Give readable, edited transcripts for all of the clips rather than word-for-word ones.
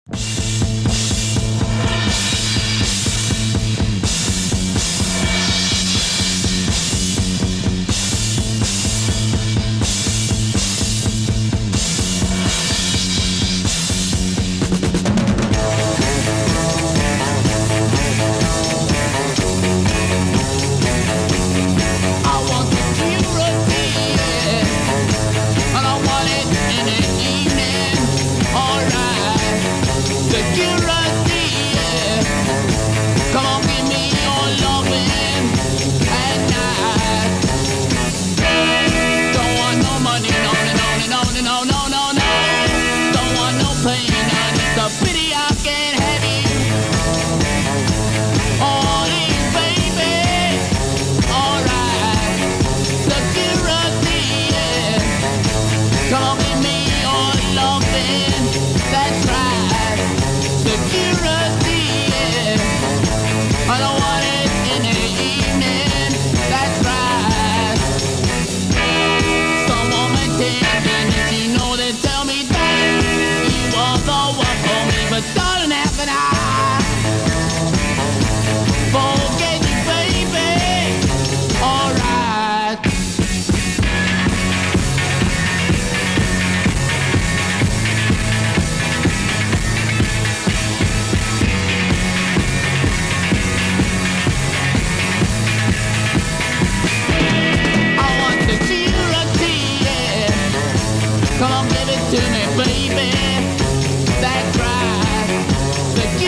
Come on, give it to me, baby. That's right.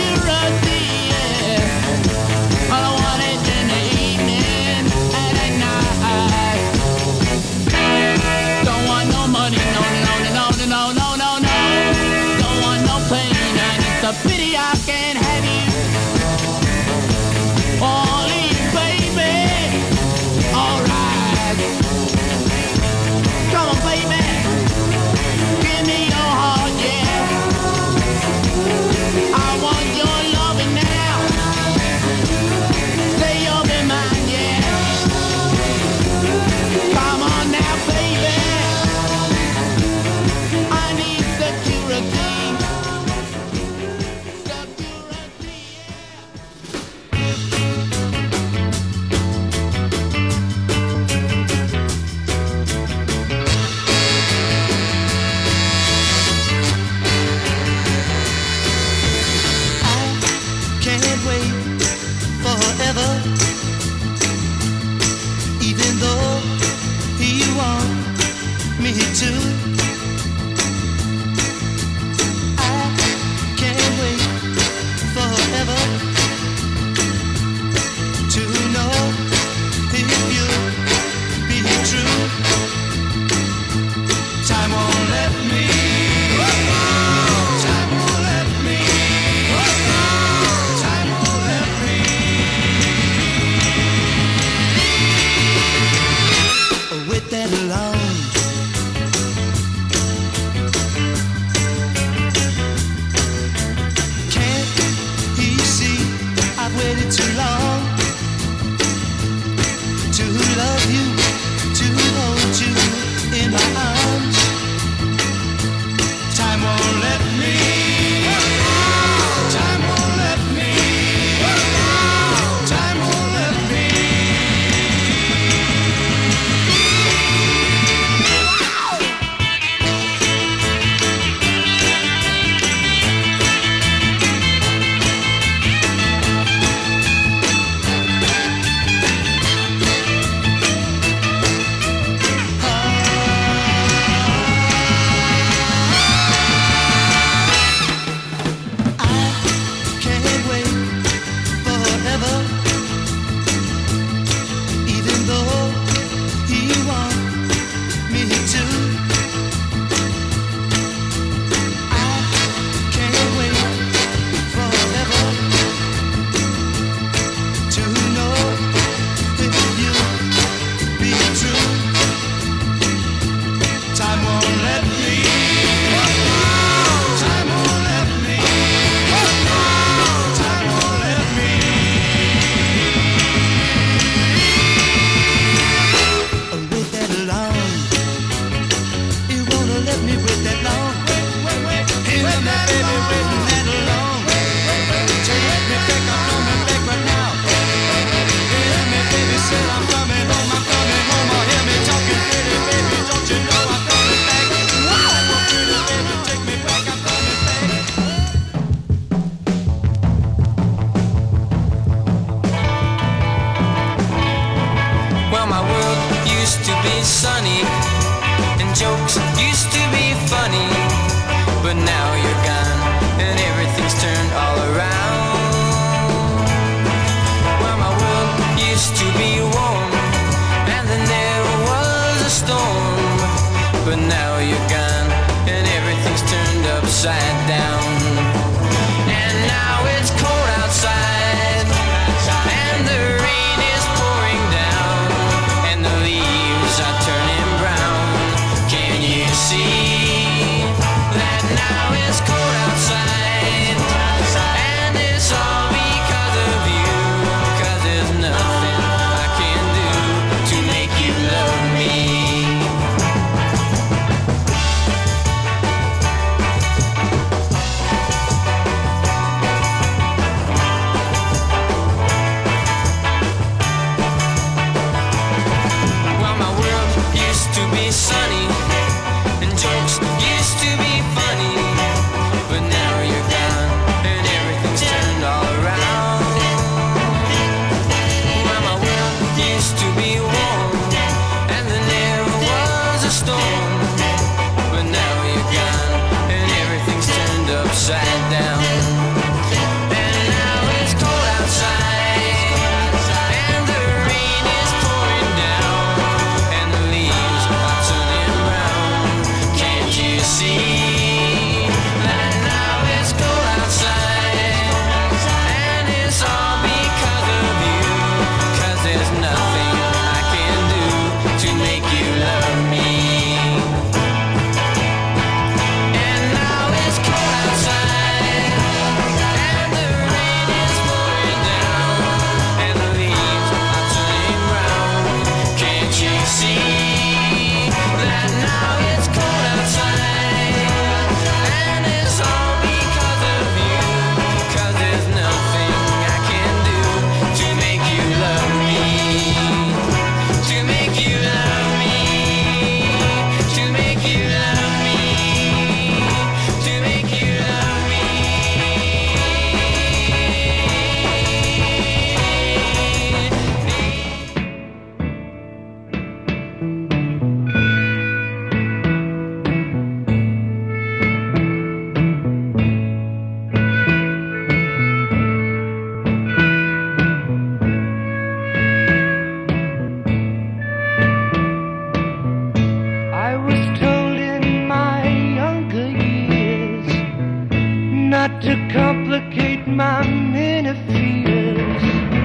not to complicate my many fears.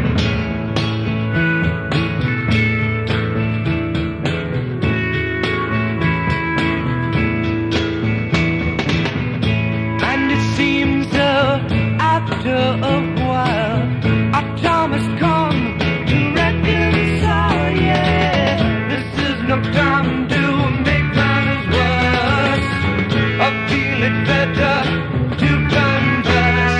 And it seems after a while our time has come to reconcile, yeah. This is no time to make matters worse. I feel it better to converse.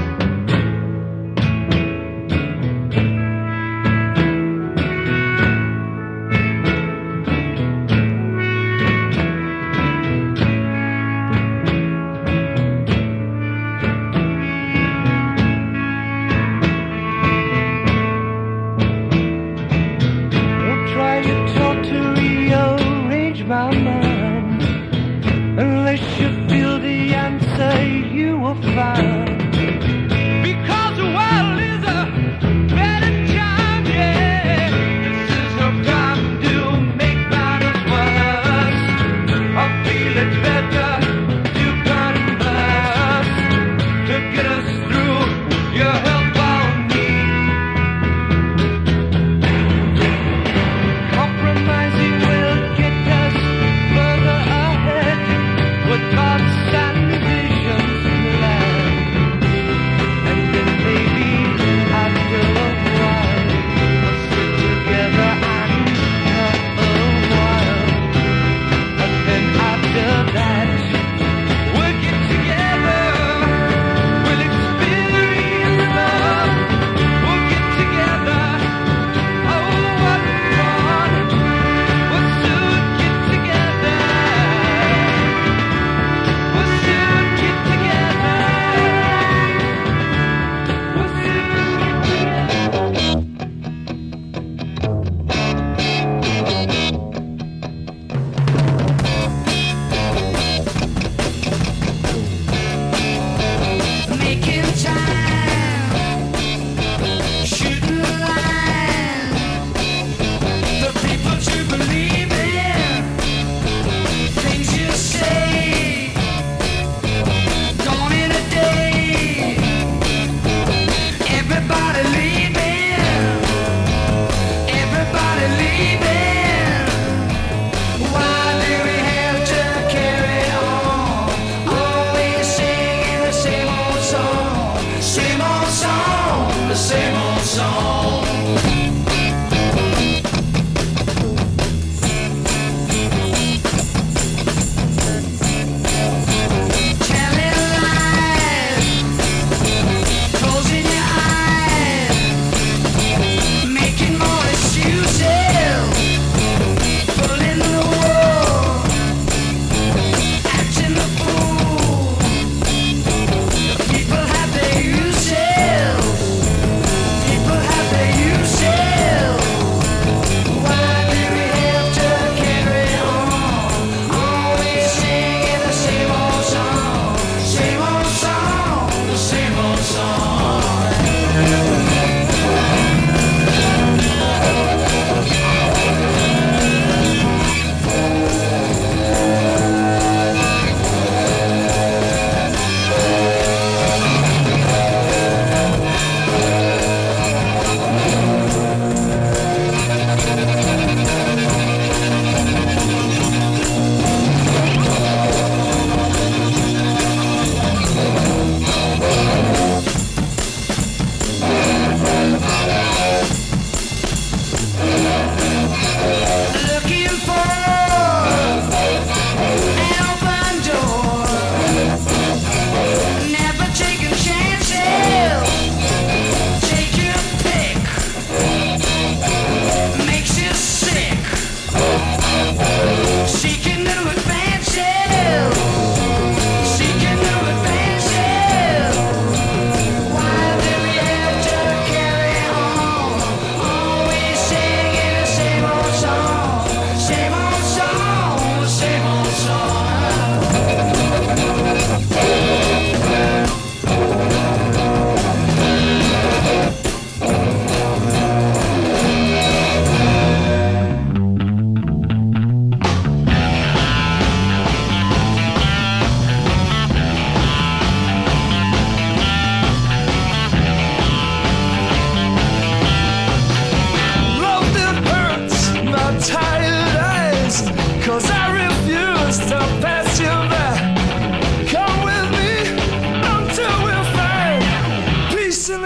Don't try to talk to rearrange my mind unless you feel the answer you will find. Because the world is a better time, yeah. This is no time to make matters worse. I feel it better to converse, to get us through. Your help I'll need. Compromising will get us further ahead with thoughts and visions planned. And then maybe after a while we'll sit together and have a while. And then after that we'll get together. We'll experience love. We'll get together. Oh, what fun! We'll soon get together. We'll soon get together. We'll soon making time, shooting the line for people to believe in things you say. Gone in a day, everybody leaving, everybody leaving. Why do we have to carry on? Always singing the same old song, the same old song. Telling lies, closing your eyes, making more excuses, pulling the wool, acting the fool. People have their uses. People have their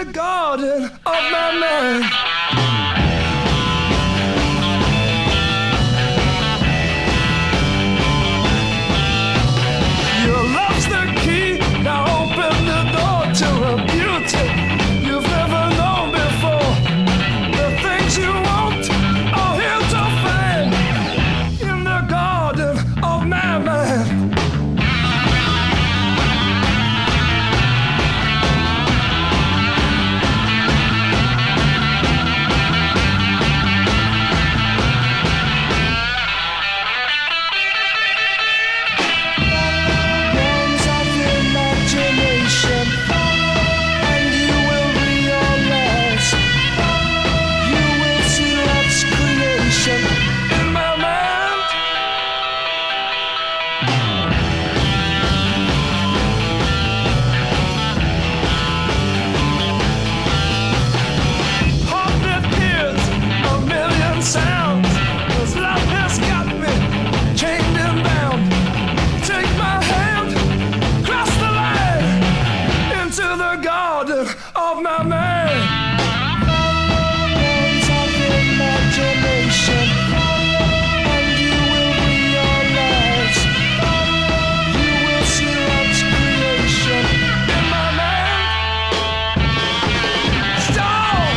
garden of my mind. Your love's the key, now open the door to a beauty you've never known before. The things you want are here to find in the garden of my mind. Of my mind, lands of imagination, and you will realize you will see love's creation in my mind. Stop!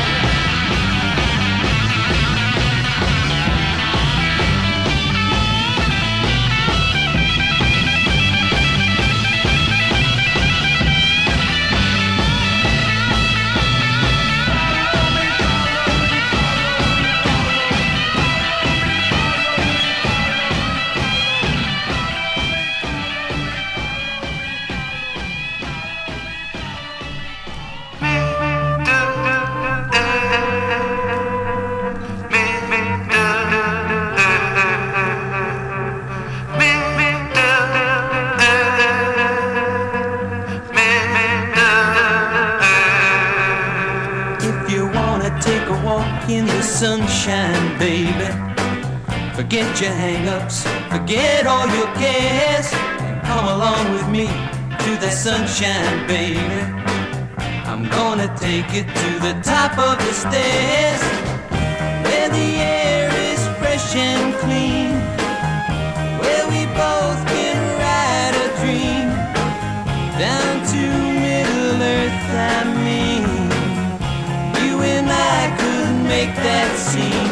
In the sunshine, baby, forget your hang-ups, forget all your cares, and come along with me to the sunshine, baby. I'm gonna take you to the top of the stairs, where the air is fresh and clean, where we both can ride a dream down to Middle Earth. I mean, you and I could make that scene.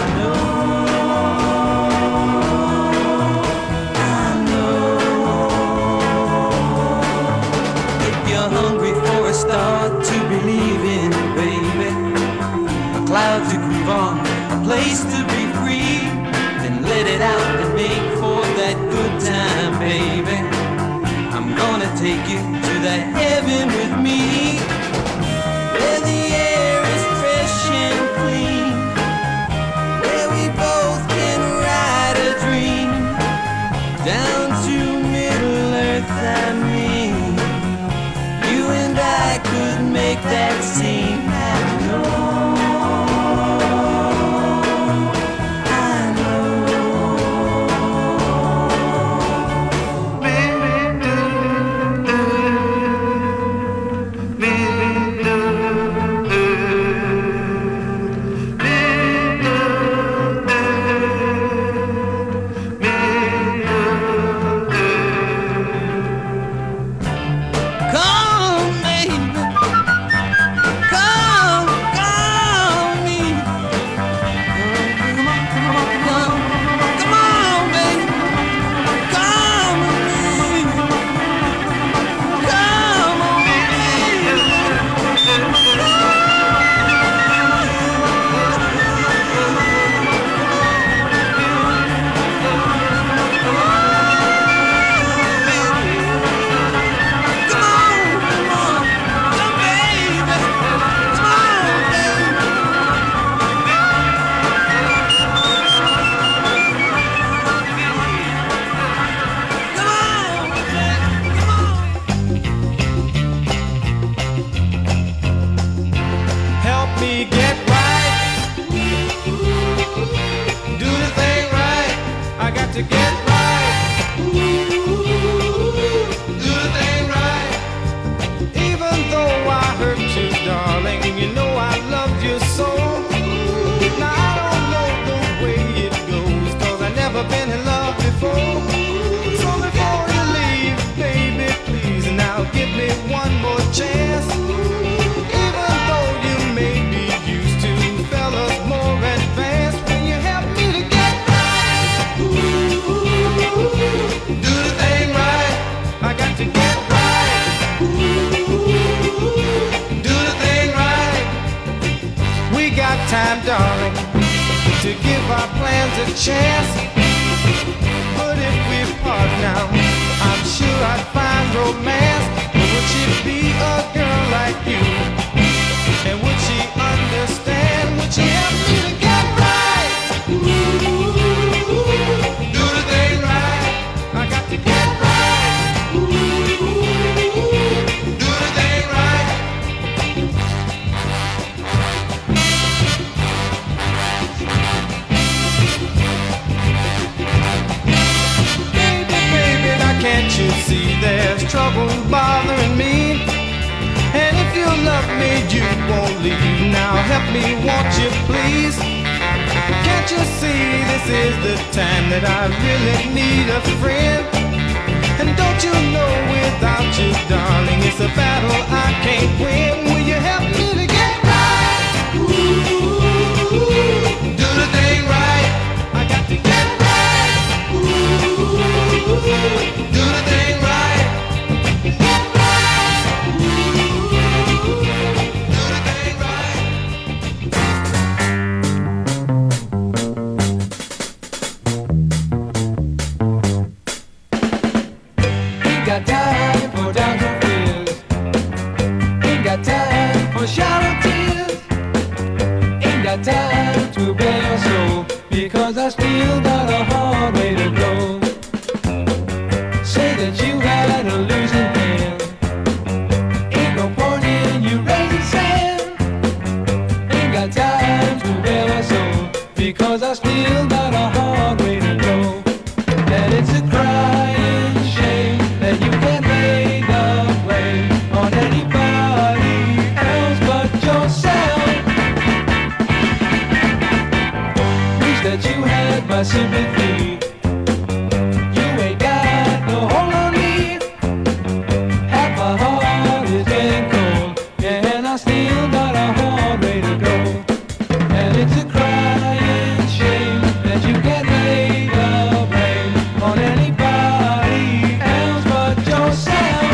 I know. If you're hungry for a star to believe in, baby, a cloud to groove on, a place to be free, then let it out and make for that good now, give me one more chance. Even though you may be used to fellas more advanced, will you help me to get right? Do the thing right. I got to get right. Do the thing right. We got time, darling, to give our plans a chance. But if we part now, I'm sure I'd find romance. Would she be a girl like you? And would she understand? Would she help me to get right? Do the thing right. I got to get right. Do the thing right. Can't you see there's trouble bothering me? And if you love me, you won't leave. Now help me, won't you please? Can't you see this is the time that I really need a friend? And don't you know without you, darling, it's a battle I can't win. Will you help me to get right? Do the thing right. I got to get right. Do the thing right. Get right. Do the thing right. Ain't got time for downs or fears. Ain't got time for shallow tears. Ain't got time to bear your soul, because I still got a hard way to go. Say that you had a losing hand. Ain't no point in you raising sand. Ain't got time to bear my soul, because I still got a hard way to go. That it's a crying shame that you can't lay the blame on anybody else but yourself. Wish that you had my sympathy. You ain't got no hold on me. Half my heart is getting cold, yeah, and I still got a hard way to go. And it's a crying shame that you can't lay the blame on anybody else but yourself.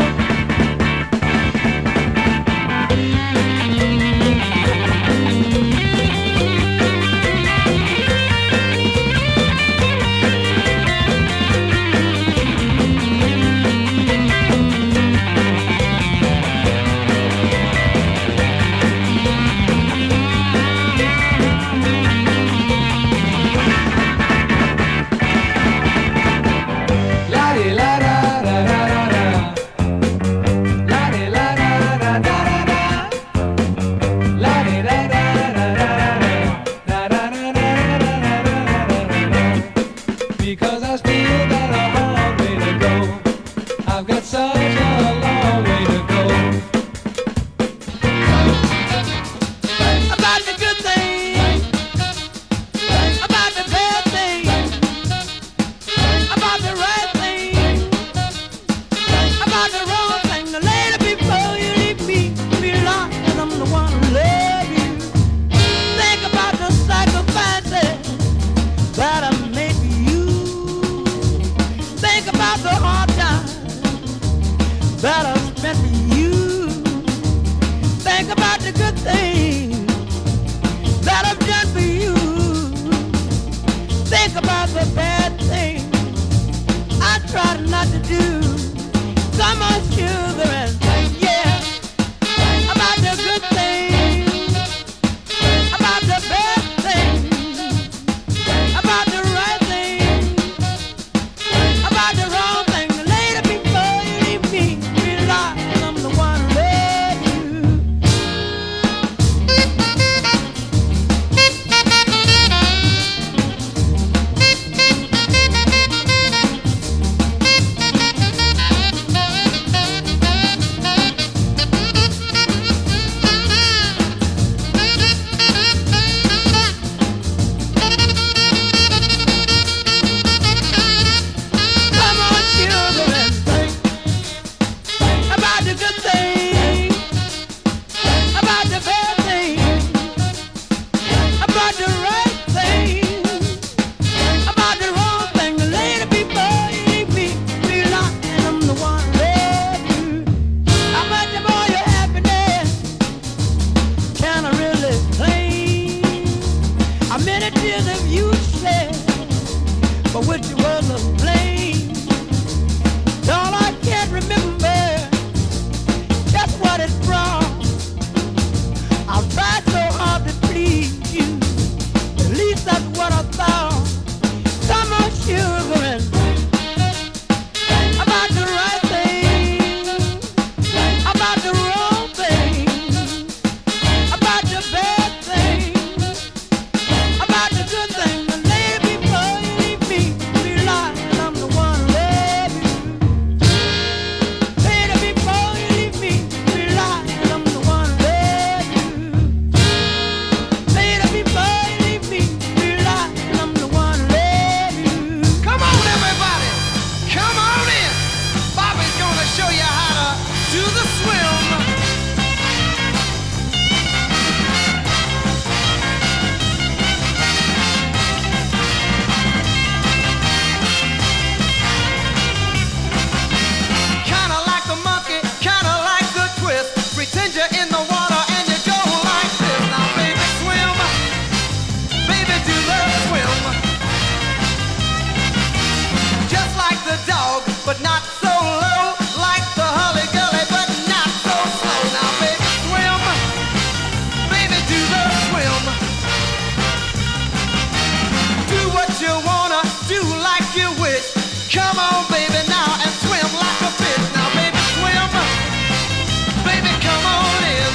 Come on, baby, now and swim like a fish. Now, baby, swim. Baby, come on in.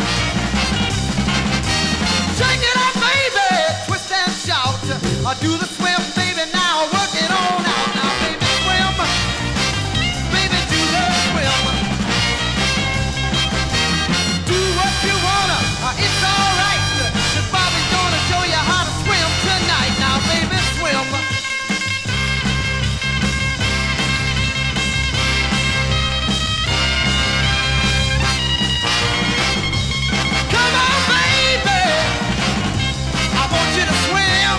Shake it up, baby. Twist and shout. Do the swim, baby, now. Work it on out. Now, baby, swim. Baby, do the swim. Do what you wanna. It's alright. 'Cause Bobby's gonna show you how to swim tonight. Now, baby, swim. Come on, baby. I want you to swim.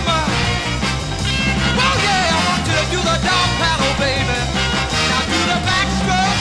Oh yeah, I want you to do the dog paddle, baby. Now do the backstroke.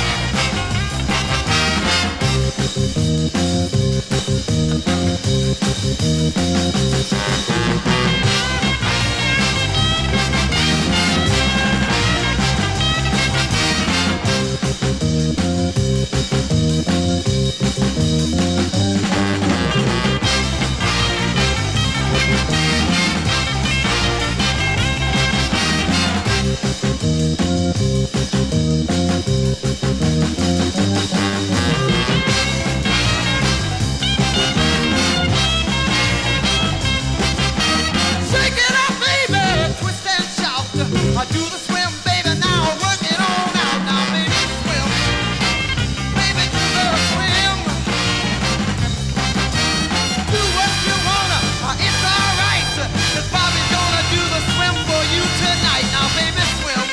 Shake it up, baby. Twist and shout. Do the swim, baby. Now work it on out. Now, baby, swim. Baby, do the swim. Do what you wanna. It's alright. 'Cause Bobby's gonna do the swim for you tonight. Now, baby, swim.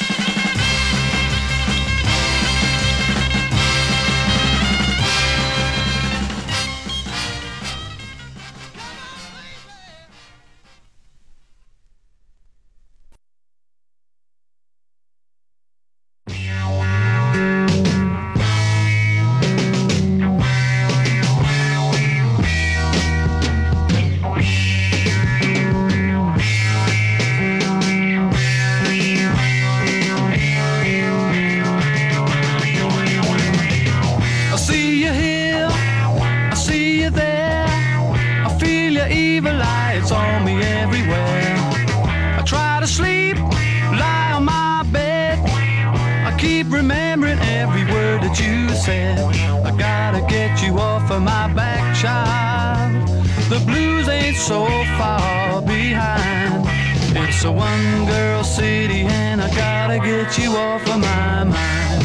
I see you here, I see you there. I feel your evil eyes on me everywhere. I try to sleep, lie on my bed. I keep remembering every word that you said. I gotta get you off of my back, child. The blues ain't so far behind. It's a one-girl city and I gotta get you off of my mind.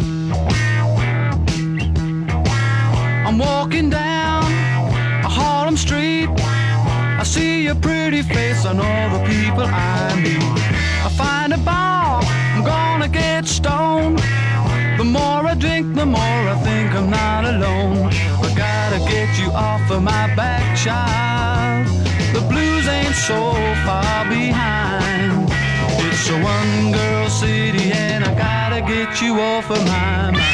I'm walking down a Harlem street. I see your pretty face on all the people I meet. I find a bar, I'm gonna get stoned. The more I drink, the more I think I'm not alone. I gotta get you off of my back, child. The blues ain't so far behind. It's a one-girl city and I gotta get you off of my mind.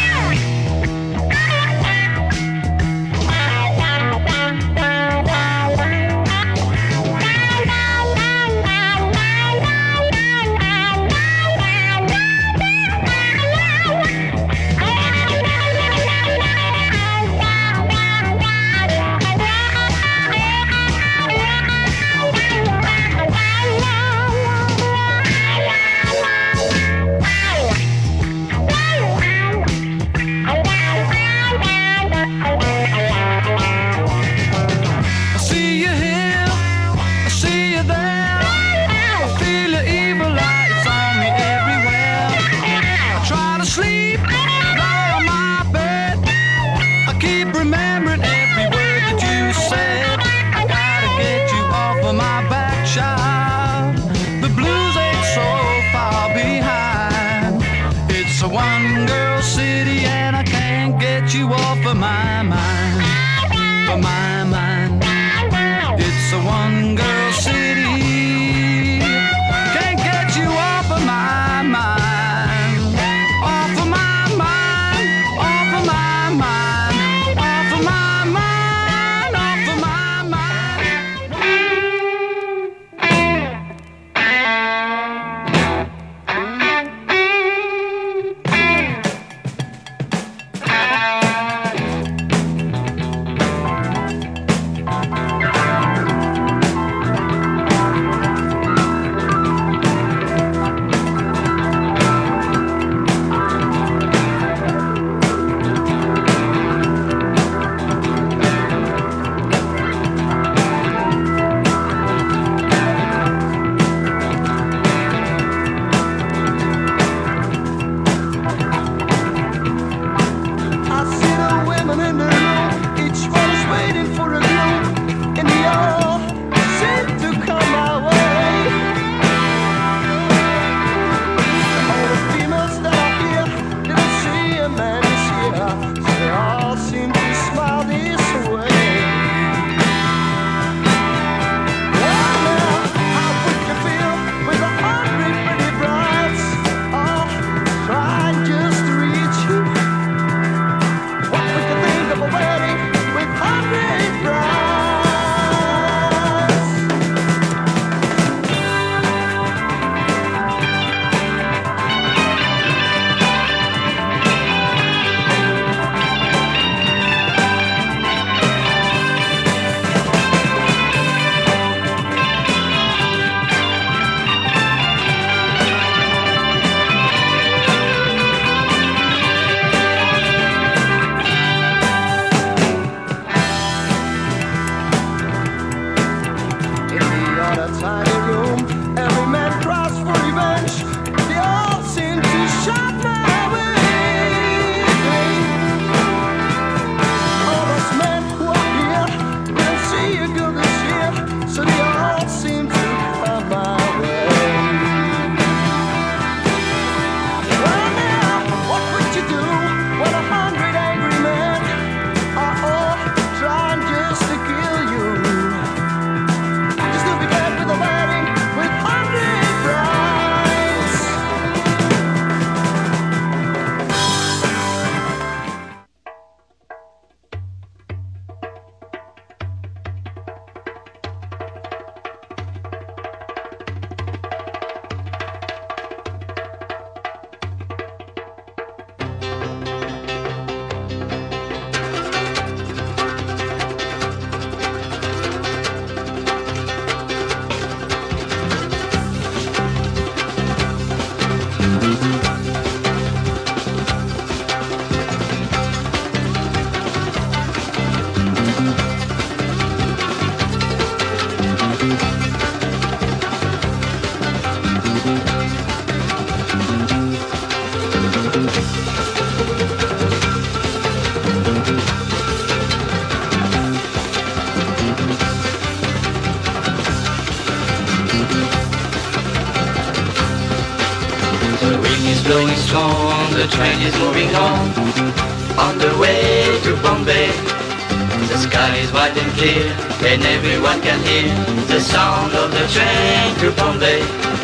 blowing strong, the train is moving on the way to Bombay. The sky is white and clear, and everyone can hear the sound of the train to Bombay.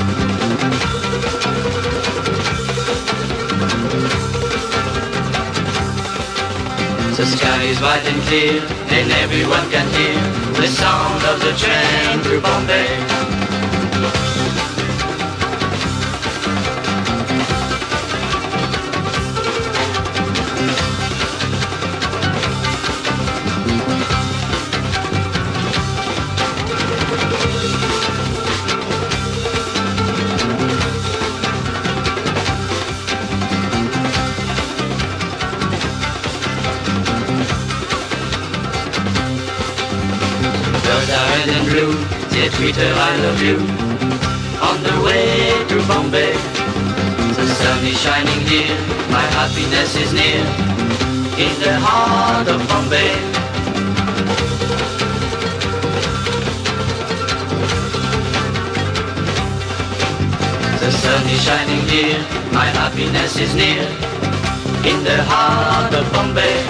The sky is white and clear, and everyone can hear the sound of the train to Bombay. Red and blue, they Twitter I love you on the way to Bombay. The sun is shining here, my happiness is near, in the heart of Bombay. The sun is shining here, my happiness is near, in the heart of Bombay.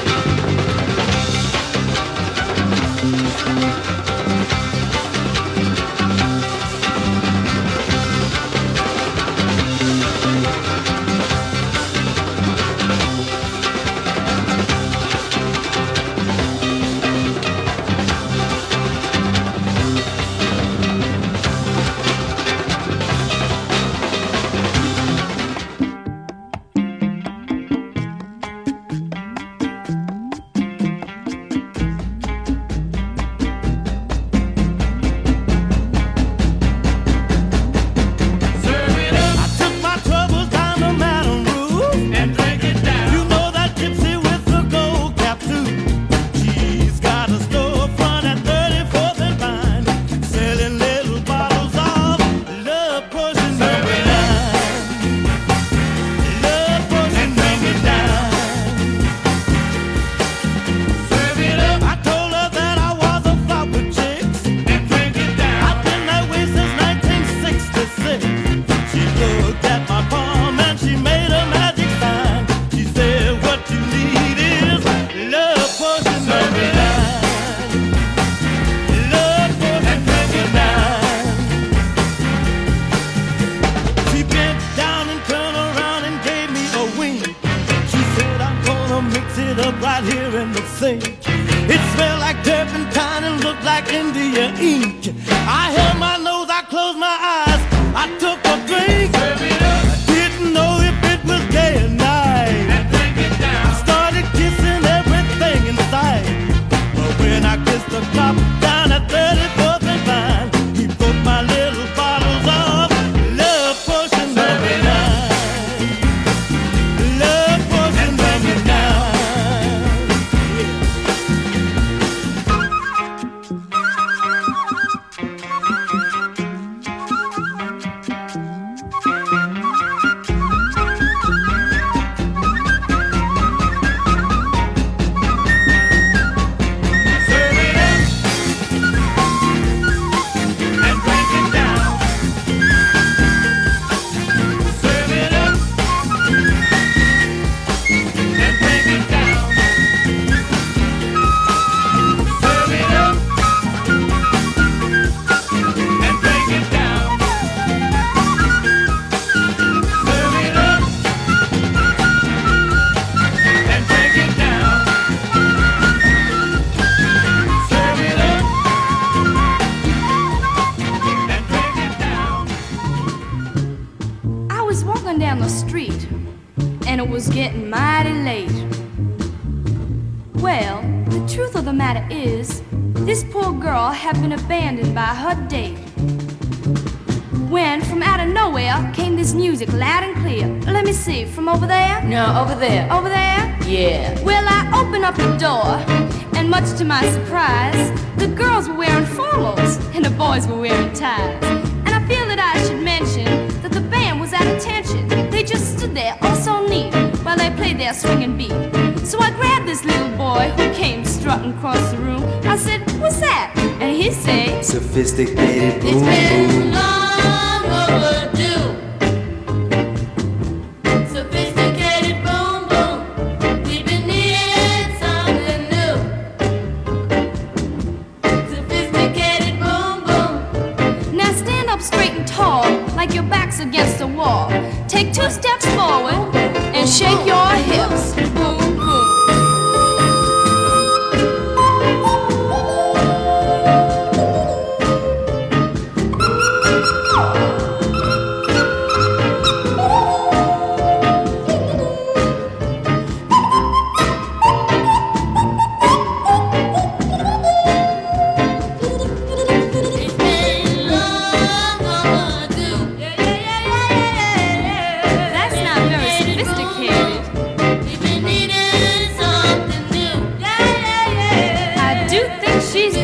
Over there? No, over there. Over there? Yeah. Well, I opened up the door, and much to my surprise, the girls were wearing formals, and the boys were wearing ties. And I feel that I should mention that the band was at attention. They just stood there, all so neat, while they played their swinging beat. So I grabbed this little boy who came strutting across the room. I said, "What's that?" And he said, "Sophisticated boom It's been boom. long overdue.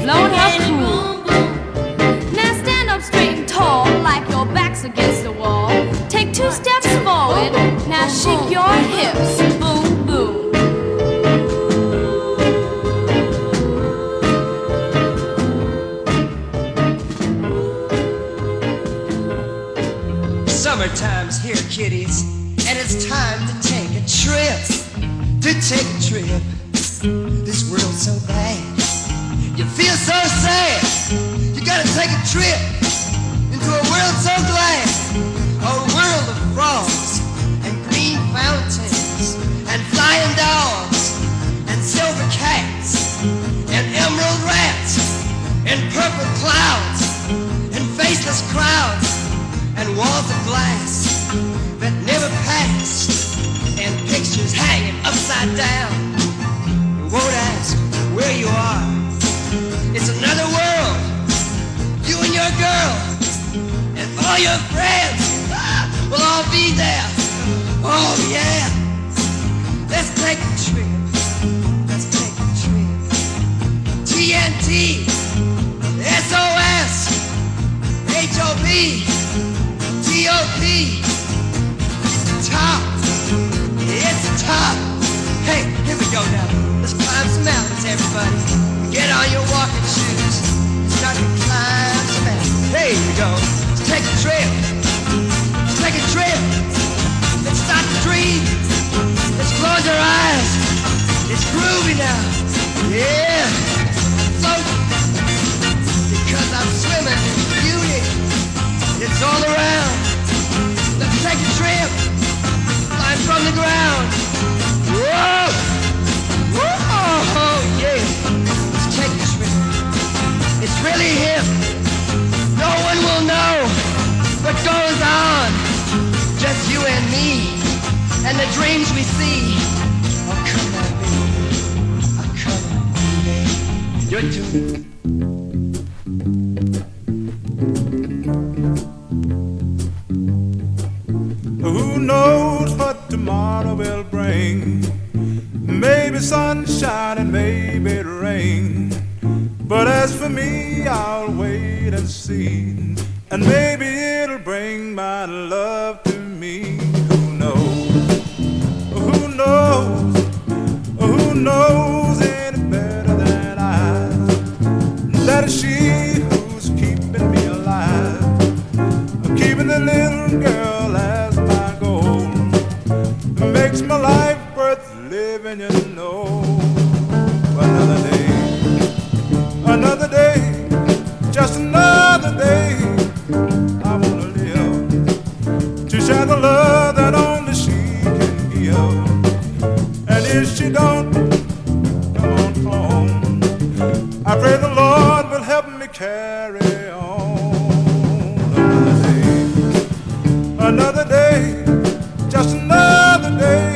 blowing her cool. Now stand up straight and tall, like your back's against the wall. Take 2 steps forward, now shake your hips. Boom, boom. Summertime's here, kiddies, and it's time to take a trip. To take a trip. This world's so bad. You feel so sad. You gotta take a trip into a world so glad. A world of frogs and green fountains and flying dogs and silver cats and emerald rats and purple clouds and faceless crowds and walls of glass that never pass and pictures hanging upside down. You won't ask where you are. It's another world. You and your girl and all your friends will all be there. Oh yeah. Let's take a trip. Let's take a trip. TNT, SOS, HOP, TOP, top. It's top. Hey, here we go now. Let's climb some mountains, everybody. Get on your walking shoes. Start to climb some mountains. Hey, here we go. Let's take a trip. Let's take a trip. Let's start to dream. Let's close our eyes. It's groovy now. Yeah. Floating. Because I'm swimming in beauty. It's all around. Let's take a trip. Flying from the ground. Whoa! Whoa! Yeah! Let's take a trip. It's really hip. No one will know what goes on. Just you and me. And the dreams we see. Oh, come on, baby. Oh, come on, baby. You're too... Who knows what tomorrow will bring? Maybe sunshine and maybe rain. But as for me, I'll wait and see. And maybe it'll bring my love to me. Who knows? Who knows? Who knows any better than I? That is she who's keeping me alive. Keeping the little girl as my goal. Makes my life worth living, you know. Another day, just another day. I wanna live to share the love that only she can give. And if she don't, come on home. I pray the Lord will help me carry on. Another day, just another day.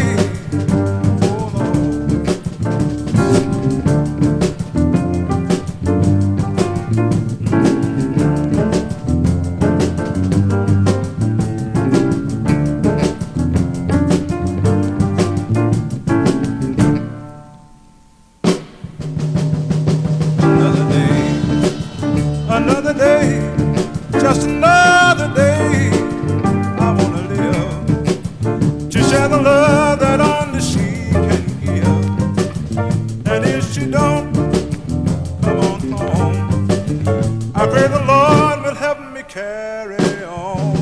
Another day, just another day. I wanna live to share the love that only she can give. And if she don't, come on home. I pray the Lord will help me carry on.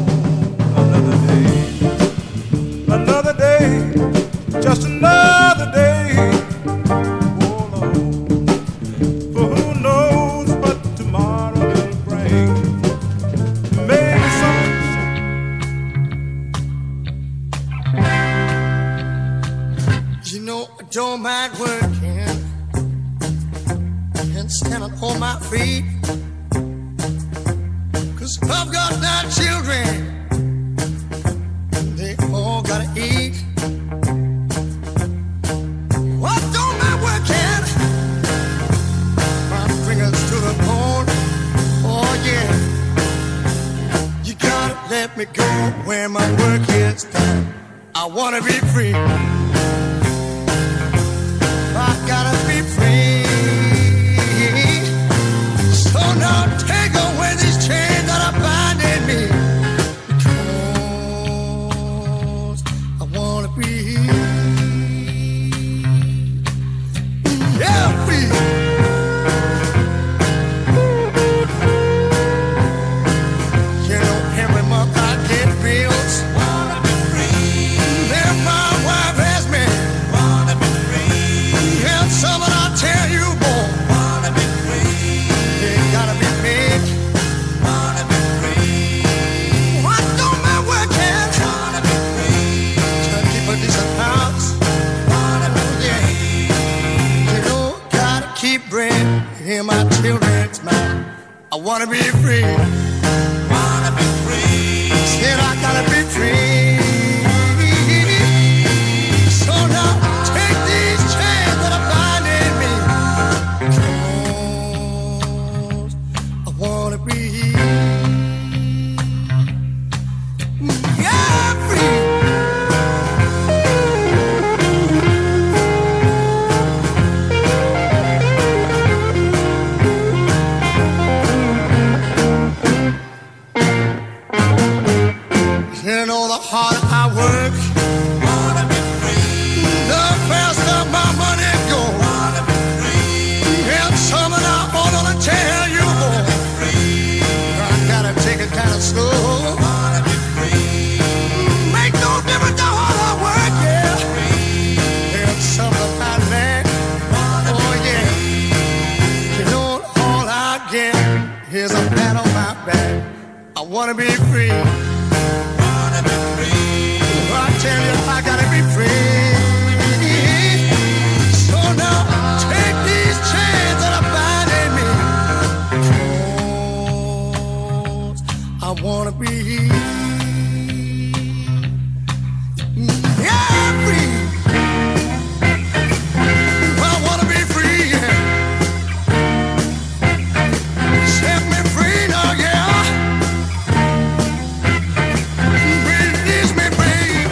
Another day, just another day. Don't mind working and standing on my feet, 'cause I've got 9 children, they all gotta eat. Oh, don't mind working, my fingers to the bone. Oh yeah, you gotta let me go when my work is done. I wanna be free. I gotta be free. hear my children smile. I wanna be free. Wanna be free. Said I gotta be free. So now take these chains that are binding me. 'Cause I wanna be free. You know, the harder I work, wanna be free. The faster my money goes. Wanna be free. And something I wanna tell you, free. I gotta take it kind of slow. Wanna be free. Make no difference the harder I work, yeah. Free. There's something about that. Oh yeah. You know, all I get is a pat on my back. I wanna be free. I tell you, I gotta be free. So now, take these chains that are binding me. 'Cause I wanna be free. I wanna be free, yeah. Set me free now, yeah. Release me, baby.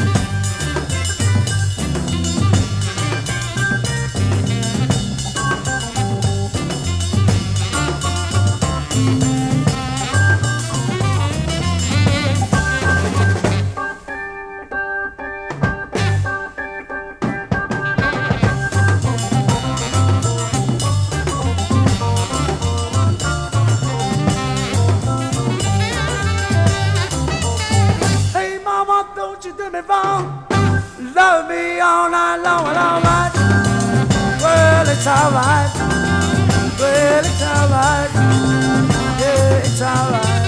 Hey mama, don't you do me wrong. Love me all night long and all right. Well, it's alright. Well, it's alright. Yeah, it's alright.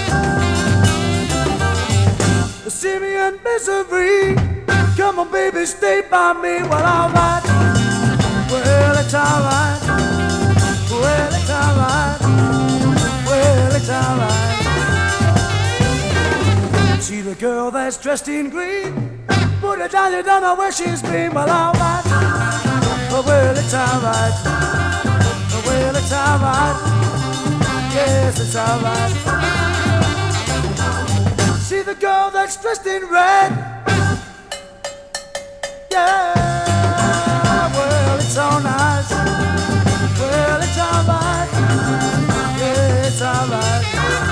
See me in misery. Come on, baby, stay by me. Well, alright. Well, it's alright. Well, it's alright. Well, it's alright. See the girl that's dressed in green. Put her down, you don't know where she's been. Well, alright. Oh, well, it's alright. Oh, well, it's alright. Yes, it's alright. See the girl that's dressed in red. Yeah, well, it's all nice. Well, it's alright. Yeah, it's alright.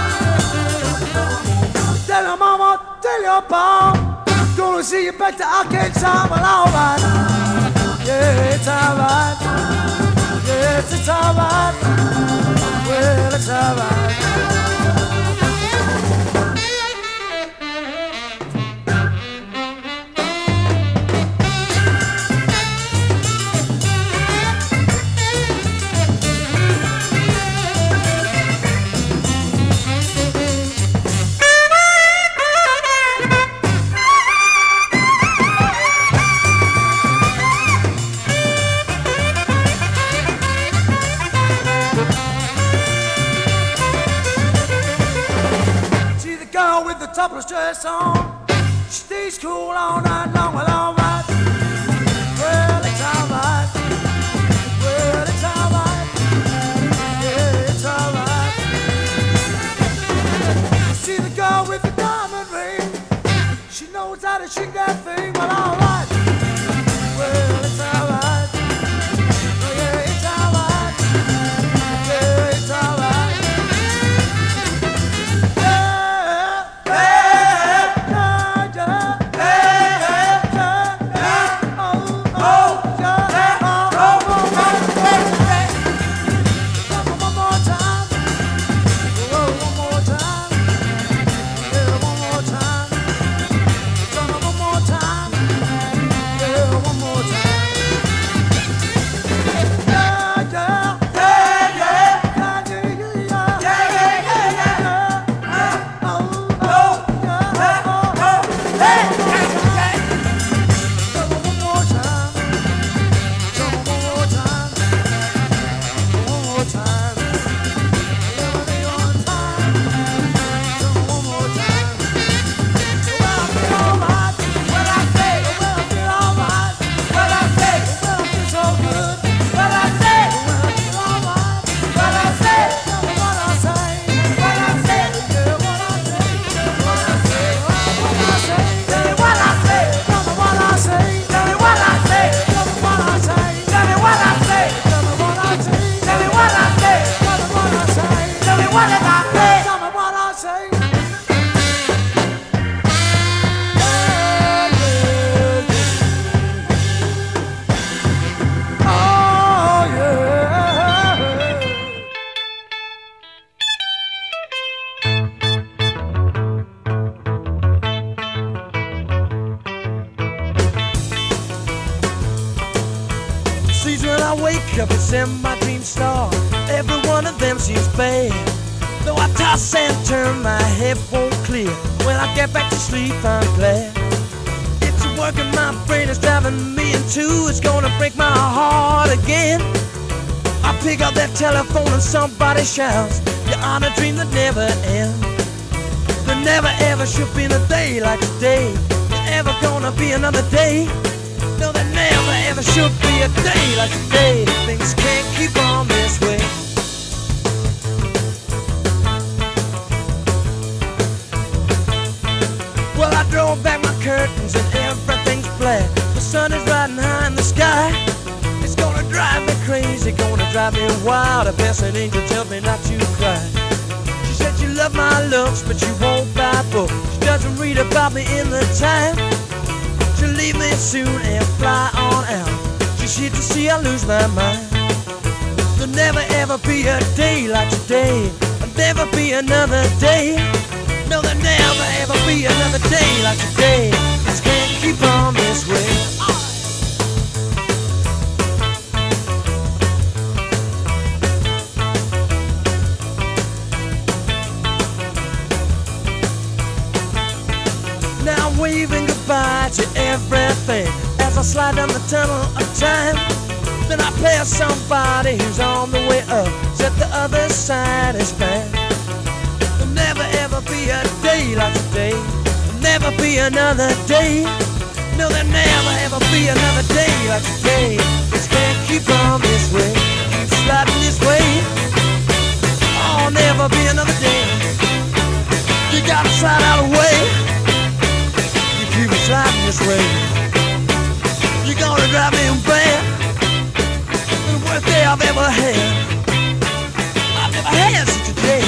Tell your mama, tell your pa, gonna see you back to Arkansas. Well, alright. Yeah, it's alright. Yes, it's alright. Well, it's alright. With the topless dress on, she stays cool all night long. Well, alright. Well, it's alright. Well, it's alright. Yeah, it's alright. You see the girl with the diamond ring, she knows how to shake that thing. Well, alright. Well, it's alright. Oh, yeah, it's alright. Yeah, it's alright. them my dream star. Every one of them seems bad. Though I toss and turn, my head won't clear. When I get back to sleep, I'm glad. It's working, my brain is driving me in two. It's gonna break my heart again. I pick up that telephone and somebody shouts, you're on a dream that never ends. There never ever should be a day like today. There ever gonna be another day. No, there never ever should be a day like today. Things can't keep on this way. Well, I drove back my curtains and everything's black. The sun is riding high in the sky. It's gonna drive me crazy, gonna drive me wild. A blessed angel tells me not to cry. She said she loved my looks, but she won't buy books. She doesn't read about me in the time. She'll leave me soon and fly on out. She's here to see I lose my mind. There'll never ever be a day like today. There'll never be another day. No, there'll never ever be another day like today. This can't keep on this way. Now I'm waving goodbye to everything as I slide down the tunnel of time. Then I pass somebody who's on the way up, said the other side is fine. There'll never ever be a day like today. There'll never be another day. No, there'll never ever be another day like today. This can't keep on this way. Keep sliding this way. Oh, never be another day. You gotta slide out of the way. You keep sliding this way. You're gonna drive me bad. The worst day I've ever had. I've never had such a day.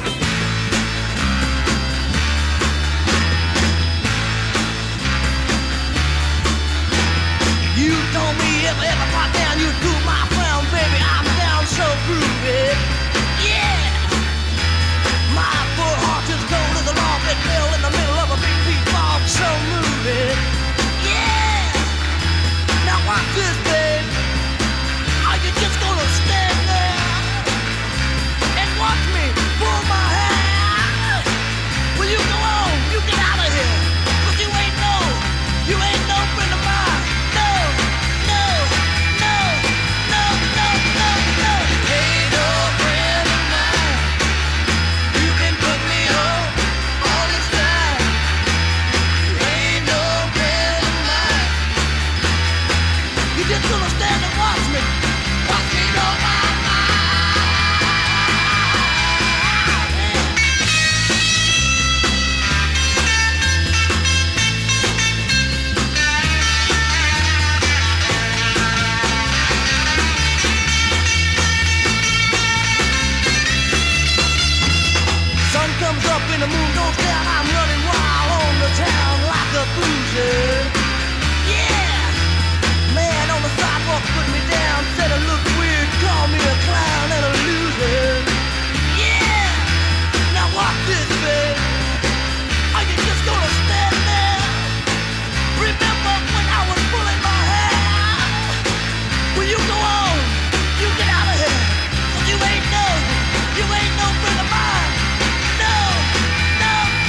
You told me if I ever got down, you'd do my friend, baby. I'm down so groovy. Yeah. My poor heart is cold as a long bit bill in the middle of a big beat ball, so moving. Yeah. Now watch this, babe. Are you just gonna stand there and watch me pull my hair? Will you go on? You get out of here. 'Cause you ain't no friend of mine. No, no, no, no, no, no, no. Ain't no friend of mine. You can put me on all this time. You ain't no friend of mine. You just gonna stand and watch me on my mind. Sun comes up and the moon goes down. I'm running wild on the town like a boozer. Yeah. Man on the sidewalk put me down, said I look weird, call me a clown and a loser. Yeah. Now watch this, babe. Are you just gonna stand there? Remember when I was pulling my hair? Will you go on? You get out of here. 'Cause you ain't no friend of mine. No, no,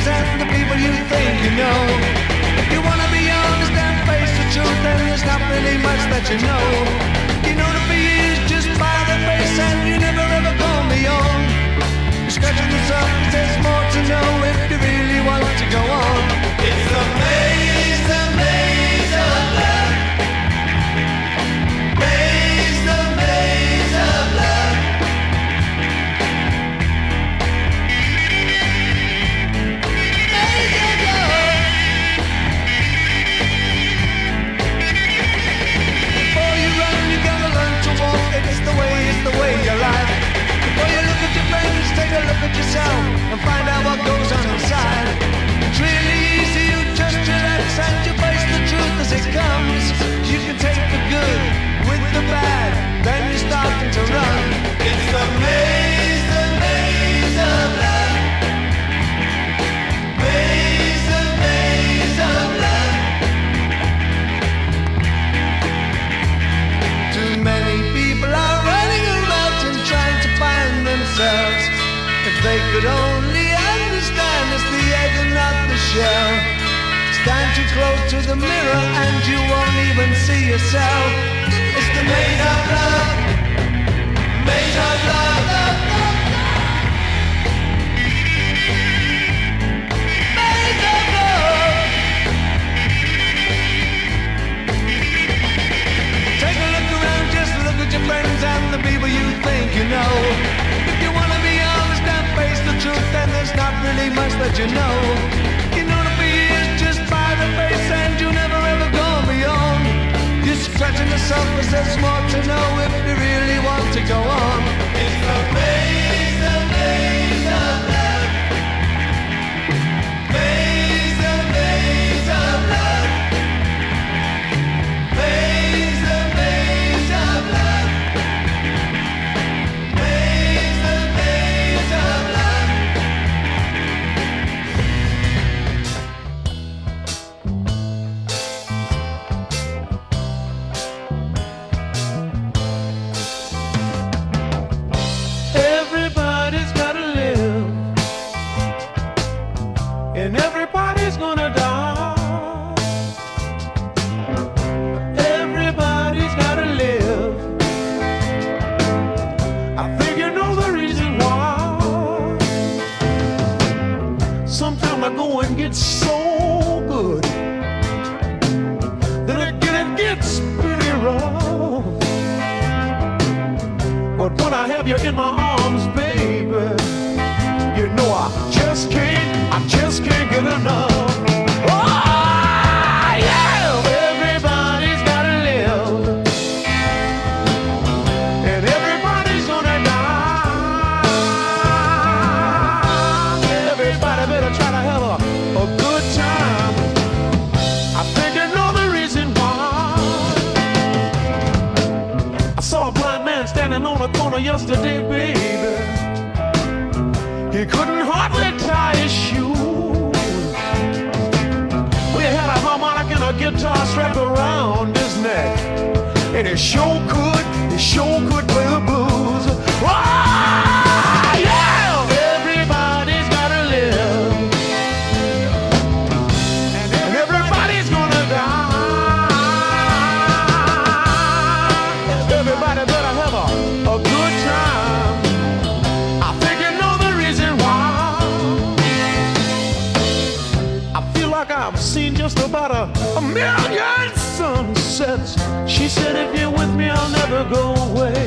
friends and the people you think you know. If you wanna be honest and face the truth, then there's not really much that you know. You know the fear is just by the face and you never ever go beyond. You're scratching the surface, there's more to know if you really want to go on. It's the maze of love. Maze, the maze of love. Maze of love. Before you run, you gotta learn to walk. It's the way you life. Before you look at your friends, take a look at yourself and find out what goes on inside. It's really easy, you just relax and you face the truth as it comes. You can take the good with the bad, then you're starting to run. It's the maze of love. Maze of love. Too many people are running around and trying to find themselves. If they could only understand it's the egg and not the shell. Stand too close to the mirror and you won't even see yourself. It's the maze of love. Maze of love. Love, love, love. Maze of love. Take a look around, just look at your friends and the people you think you know. If you wanna be honest and face the truth, then there's not really much that you know. You know the fear is just by the face and you never ever go beyond. You're scratching the surface, there's more to know if you really want to go on. It's the maze of love. Maze of love. Maze of love. Maze of love. Everybody's gotta live, and everybody's gonna die. Everybody's gotta live. I think you know the reason why. Sometimes I go and get so good, then again it gets pretty rough. But when I have you in my arms, baby, you know I just can't get enough. Oh, yeah! Everybody's gotta live, and everybody's gonna die. Everybody better try to have a good time. I think you know the reason why. I saw a blind man standing on a corner yesterday, baby. He couldn't hardly tie his shoes. We had a harmonic and a guitar strapped around his neck, and he sure could play the blues. Oh, yeah! Everybody's gotta live, and everybody's gonna die. Everybody better have a good time. I think you know the reason why. I feel like I've seen just about a million sunsets. She said, if you're with me, I'll never go away.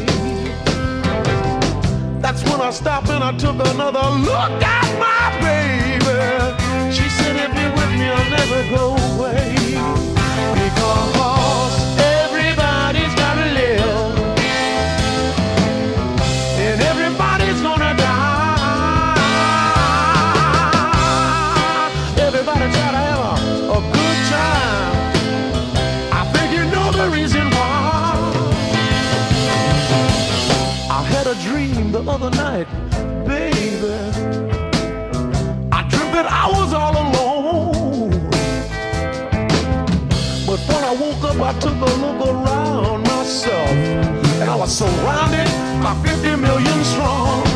That's when I stopped and I took another look at my baby. She said, if you're with me, I'll never go away. Because everybody's gotta live, and everybody's gonna die. Everybody try to have a good time. I think you know the reason why. I had a dream the other night, baby. I dreamt that I was all alone. But when I woke up, I took a look around myself, and I was surrounded by 50 million strong.